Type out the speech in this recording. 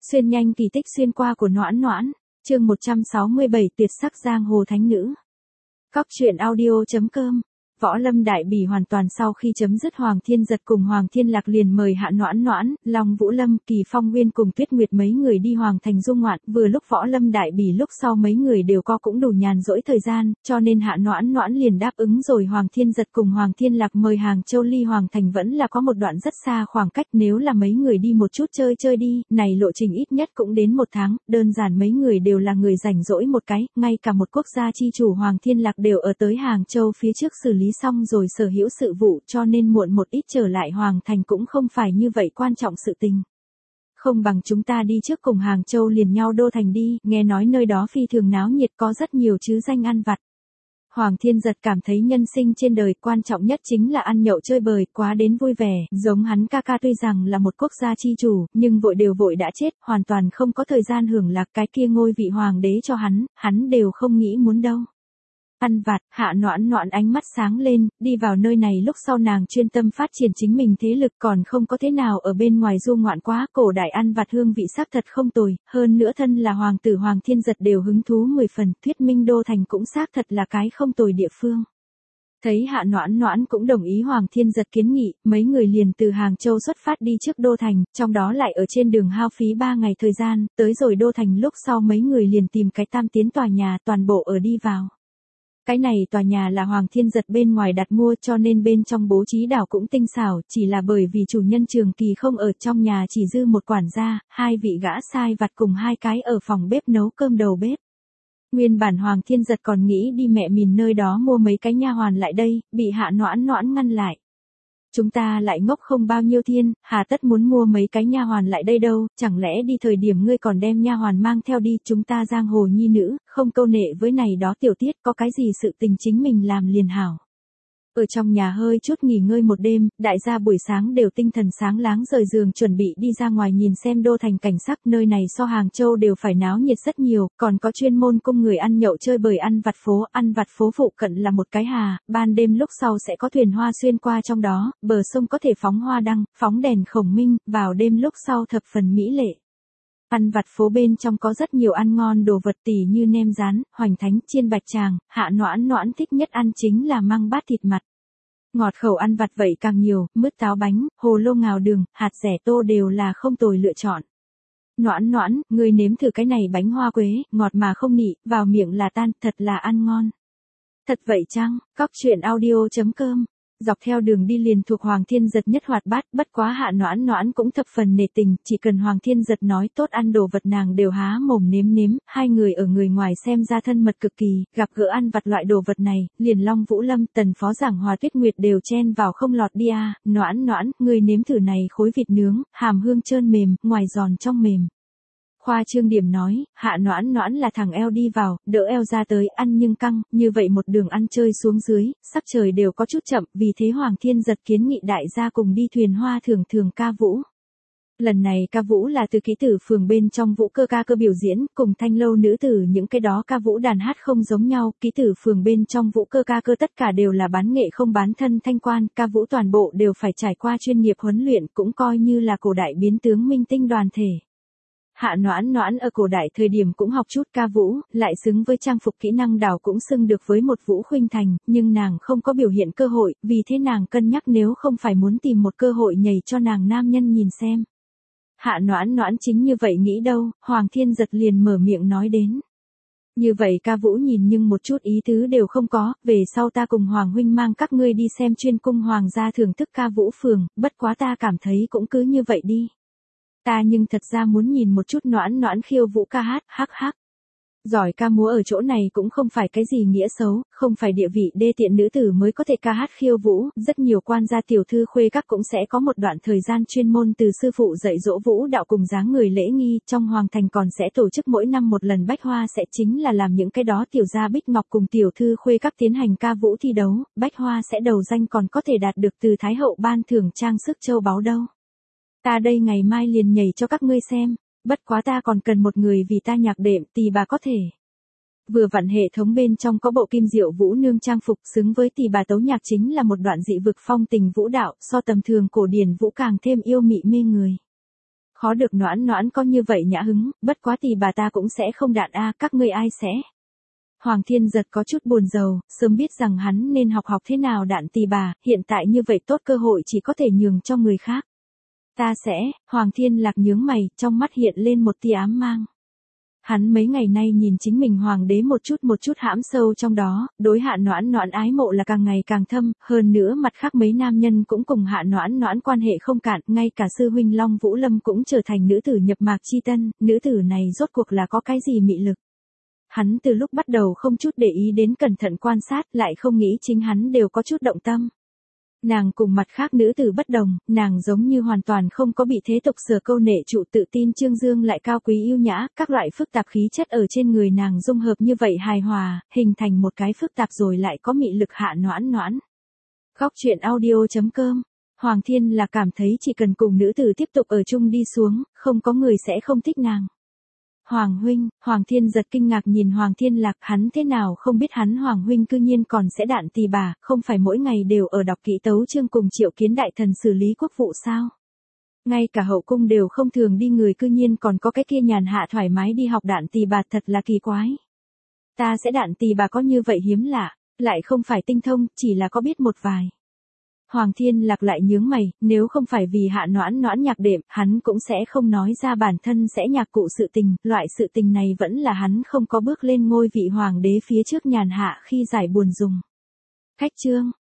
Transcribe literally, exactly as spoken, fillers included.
Xuyên nhanh kỳ tích xuyên qua của Noãn Noãn, chương một trăm sáu mươi bảy tuyệt sắc giang hồ thánh nữ. Cóc truyện audio chấm com. Võ Lâm Đại Bỉ hoàn toàn sau khi chấm dứt Hoàng Thiên Giật cùng Hoàng Thiên Lạc liền mời Hạ Noãn Noãn, Long Vũ Lâm, Kỳ Phong Nguyên cùng Tuyết Nguyệt mấy người đi Hoàng Thành du ngoạn, vừa lúc Võ Lâm Đại Bỉ lúc sau mấy người đều có cũng đủ nhàn rỗi thời gian, cho nên Hạ Noãn Noãn liền đáp ứng rồi. Hoàng Thiên Giật cùng Hoàng Thiên Lạc mời Hàng Châu ly Hoàng Thành vẫn là có một đoạn rất xa khoảng cách, nếu là mấy người đi một chút chơi chơi đi, này lộ trình ít nhất cũng đến một tháng, đơn giản mấy người đều là người rảnh rỗi một cái, ngay cả một quốc gia chi chủ Hoàng Thiên Lạc đều ở tới Hàng Châu phía trước xử lý xong rồi sở hữu sự vụ, cho nên muộn một ít trở lại Hoàng Thành cũng không phải như vậy quan trọng sự tình. Không bằng chúng ta đi trước cùng Hàng Châu liền nhau đô thành đi, nghe nói nơi đó phi thường náo nhiệt có rất nhiều chứ danh ăn vặt. Hoàng Thiên Giật cảm thấy nhân sinh trên đời quan trọng nhất chính là ăn nhậu chơi bời, quá đến vui vẻ, giống hắn ca ca tuy rằng là một quốc gia chi chủ, nhưng vội đều vội đã chết, hoàn toàn không có thời gian hưởng lạc cái kia ngôi vị hoàng đế cho hắn, hắn đều không nghĩ muốn đâu. Ăn vặt, Hạ Noãn Noãn ánh mắt sáng lên, đi vào nơi này lúc sau nàng chuyên tâm phát triển chính mình thế lực còn không có thế nào ở bên ngoài du ngoạn quá, cổ đại ăn vặt hương vị sắc thật không tồi, hơn nữa thân là hoàng tử Hoàng Thiên Giật đều hứng thú mười phần, thuyết minh đô thành cũng xác thật là cái không tồi địa phương. Thấy Hạ Noãn Noãn cũng đồng ý Hoàng Thiên Giật kiến nghị, mấy người liền từ Hàng Châu xuất phát đi trước đô thành, trong đó lại ở trên đường hao phí ba ngày thời gian, tới rồi đô thành lúc sau mấy người liền tìm cái tam tiến tòa nhà toàn bộ ở đi vào. Cái này tòa nhà là Hoàng Thiên Giật bên ngoài đặt mua cho nên bên trong bố trí đảo cũng tinh xảo, chỉ là bởi vì chủ nhân Trường Kỳ không ở trong nhà chỉ dư một quản gia, hai vị gã sai vặt cùng hai cái ở phòng bếp nấu cơm đầu bếp. Nguyên bản Hoàng Thiên Giật còn nghĩ đi mẹ mìn nơi đó mua mấy cái nha hoàn lại đây, bị Hạ Noãn Noãn ngăn lại. Chúng ta lại ngốc không bao nhiêu thiên, hà tất muốn mua mấy cái nha hoàn lại đây đâu, chẳng lẽ đi thời điểm ngươi còn đem nha hoàn mang theo đi, chúng ta giang hồ nhi nữ, không câu nệ với này đó tiểu tiết, có cái gì sự tình chính mình làm liền hảo. Ở trong nhà hơi chút nghỉ ngơi một đêm, đại gia buổi sáng đều tinh thần sáng láng rời giường chuẩn bị đi ra ngoài nhìn xem đô thành cảnh sắc, nơi này so Hàng Châu đều phải náo nhiệt rất nhiều, còn có chuyên môn cung người ăn nhậu chơi bời ăn vặt phố, ăn vặt phố phụ cận là một cái hà, ban đêm lúc sau sẽ có thuyền hoa xuyên qua trong đó, bờ sông có thể phóng hoa đăng, phóng đèn khổng minh, vào đêm lúc sau thập phần mỹ lệ. Ăn vặt phố bên trong có rất nhiều ăn ngon đồ vật tỉ như nem rán, hoành thánh, chiên bạch tràng, Hạ Noãn Noãn thích nhất ăn chính là măng bát thịt mặt. Ngọt khẩu ăn vặt vậy càng nhiều, mứt táo bánh, hồ lô ngào đường, hạt rẻ tô đều là không tồi lựa chọn. Noãn Noãn, ngươi nếm thử cái này bánh hoa quế, ngọt mà không nị, vào miệng là tan, thật là ăn ngon. Thật vậy chăng? Cóc truyện audio chấm com. Dọc theo đường đi liền thuộc Hoàng Thiên Giật nhất hoạt bát, bất quá Hạ Noãn Noãn cũng thập phần nể tình, chỉ cần Hoàng Thiên Giật nói tốt ăn đồ vật nàng đều há mồm nếm nếm, hai người ở người ngoài xem ra thân mật cực kỳ, gặp gỡ ăn vặt loại đồ vật này, liền Long Vũ Lâm, Tần Phó Giảng Hòa Tuyết Nguyệt đều chen vào không lọt đi à, Noãn Noãn, người nếm thử này khối vịt nướng, hàm hương trơn mềm, ngoài giòn trong mềm. Khoa Trương Điểm nói, Hạ Noãn Noãn là thằng eo đi vào, đỡ eo ra tới, ăn nhưng căng, như vậy một đường ăn chơi xuống dưới, sắc trời đều có chút chậm, vì thế Hoàng Thiên Giật kiến nghị đại gia cùng đi thuyền hoa thường thường ca vũ. Lần này ca vũ là từ ký tử phường bên trong vũ cơ ca cơ biểu diễn, cùng thanh lâu nữ tử những cái đó ca vũ đàn hát không giống nhau, ký tử phường bên trong vũ cơ ca cơ tất cả đều là bán nghệ không bán thân thanh quan, ca vũ toàn bộ đều phải trải qua chuyên nghiệp huấn luyện, cũng coi như là cổ đại biến tướng minh tinh đoàn thể. Hạ Noãn Noãn ở cổ đại thời điểm cũng học chút ca vũ, lại xứng với trang phục kỹ năng đảo cũng xưng được với một vũ khuynh thành, nhưng nàng không có biểu hiện cơ hội, vì thế nàng cân nhắc nếu không phải muốn tìm một cơ hội nhảy cho nàng nam nhân nhìn xem. Hạ Noãn Noãn chính như vậy nghĩ đâu, Hoàng Thiên Giật liền mở miệng nói đến. Như vậy ca vũ nhìn nhưng một chút ý tứ đều không có, về sau ta cùng Hoàng huynh mang các ngươi đi xem chuyên cung Hoàng gia thưởng thức ca vũ phường, bất quá ta cảm thấy cũng cứ như vậy đi. Ta nhưng thật ra muốn nhìn một chút Noãn Noãn khiêu vũ ca hát, hắc hắc. Giỏi ca múa ở chỗ này cũng không phải cái gì nghĩa xấu, không phải địa vị đê tiện nữ tử mới có thể ca hát khiêu vũ, rất nhiều quan gia tiểu thư khuê các cũng sẽ có một đoạn thời gian chuyên môn từ sư phụ dạy dỗ vũ đạo cùng dáng người lễ nghi, trong hoàng thành còn sẽ tổ chức mỗi năm một lần bách hoa sẽ chính là làm những cái đó tiểu gia bích ngọc cùng tiểu thư khuê các tiến hành ca vũ thi đấu, bách hoa sẽ đầu danh còn có thể đạt được từ Thái hậu ban thưởng trang sức châu báu đâu. Ta đây ngày mai liền nhảy cho các ngươi xem, bất quá ta còn cần một người vì ta nhạc đệm, tỳ bà có thể. Vừa vặn hệ thống bên trong có bộ kim diệu vũ nương trang phục xứng với tỳ bà tấu nhạc chính là một đoạn dị vực phong tình vũ đạo, so tầm thường cổ điển vũ càng thêm yêu mị mê người. Khó được Noãn Noãn có như vậy nhã hứng, bất quá thì bà ta cũng sẽ không đạn a, các ngươi ai sẽ. Hoàng Thiên Giật có chút buồn rầu, sớm biết rằng hắn nên học học thế nào đạn tỳ bà, hiện tại như vậy tốt cơ hội chỉ có thể nhường cho người khác. Ta sẽ, Hoàng Thiên Lạc nhướng mày, trong mắt hiện lên một tia ám mang. Hắn mấy ngày nay nhìn chính mình hoàng đế một chút một chút hãm sâu trong đó, đối Hạ Noãn Noãn ái mộ là càng ngày càng thâm, hơn nữa mặt khác mấy nam nhân cũng cùng Hạ Noãn Noãn quan hệ không cạn, ngay cả sư huynh Long Vũ Lâm cũng trở thành nữ tử nhập mạc chi tân, nữ tử này rốt cuộc là có cái gì mị lực. Hắn từ lúc bắt đầu không chút để ý đến cẩn thận quan sát, lại không nghĩ chính hắn đều có chút động tâm. Nàng cùng mặt khác nữ tử bất đồng, nàng giống như hoàn toàn không có bị thế tục sở câu nệ trụ, tự tin trương dương lại cao quý yêu nhã, các loại phức tạp khí chất ở trên người nàng dung hợp như vậy hài hòa, hình thành một cái phức tạp rồi lại có mị lực Hạ Noãn Noãn. Góc truyện audio chấm com. Hoàng Thiên là cảm thấy chỉ cần cùng nữ tử tiếp tục ở chung đi xuống, không có người sẽ không thích nàng. Hoàng huynh, Hoàng Thiên Giật kinh ngạc nhìn Hoàng Thiên Lạc, hắn thế nào không biết hắn Hoàng huynh cư nhiên còn sẽ đạn tỳ bà, không phải mỗi ngày đều ở đọc kỹ tấu chương cùng Triệu Kiến đại thần xử lý quốc vụ sao? Ngay cả hậu cung đều không thường đi người cư nhiên còn có cái kia nhàn hạ thoải mái đi học đạn tỳ bà, thật là kỳ quái. Ta sẽ đạn tỳ bà có như vậy hiếm lạ, lại không phải tinh thông, chỉ là có biết một vài. Hoàng Thiên Lạc lại nhướng mày, nếu không phải vì Hạ Noãn Noãn nhạc đệm, hắn cũng sẽ không nói ra bản thân sẽ nhạc cụ sự tình, loại sự tình này vẫn là hắn không có bước lên ngôi vị hoàng đế phía trước nhàn hạ khi giải buồn dùng. Khách chương,